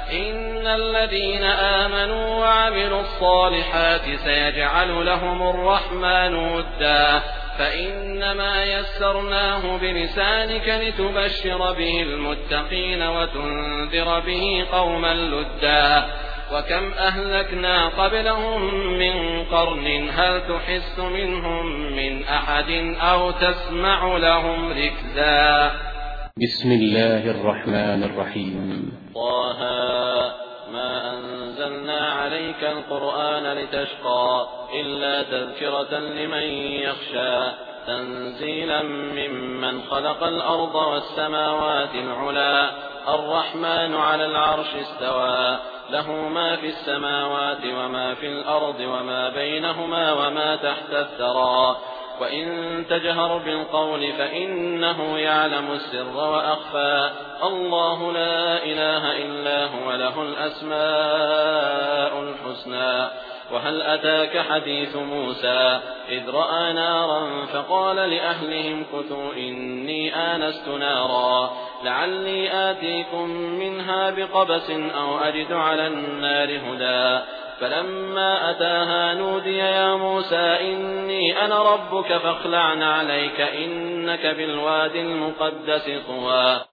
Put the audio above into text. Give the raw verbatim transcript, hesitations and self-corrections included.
إن الذين آمنوا وعملوا الصالحات سيجعل لهم الرحمن ودا فإنما يسرناه بلسانك لتبشر به المتقين وتنذر به قوما لدا وكم أهلكنا قبلهم من قرن هل تحس منهم من أحد أو تسمع لهم ركزا. بسم الله الرحمن الرحيم. طه ما أنزلنا عليك القرآن لتشقى إلا تذكرة لمن يخشى تنزيلا ممن خلق الأرض والسماوات العلا الرحمن على العرش استوى له ما في السماوات وما في الأرض وما بينهما وما تحت الثرى وإن تجهر بالقول فإنه يعلم السر وأخفى الله لا إله إلا هو له الأسماء الحسنى. وهل أتاك حديث موسى إذ رأى نارا فقال لأهلهم كثوا إني آنست نارا لعلي آتيكم منها بقبس أو أجد على النار هدى فلما أتاها نودي يا موسى إني أنا ربك فاخلع عليك إنك بالوادي المقدس طوى.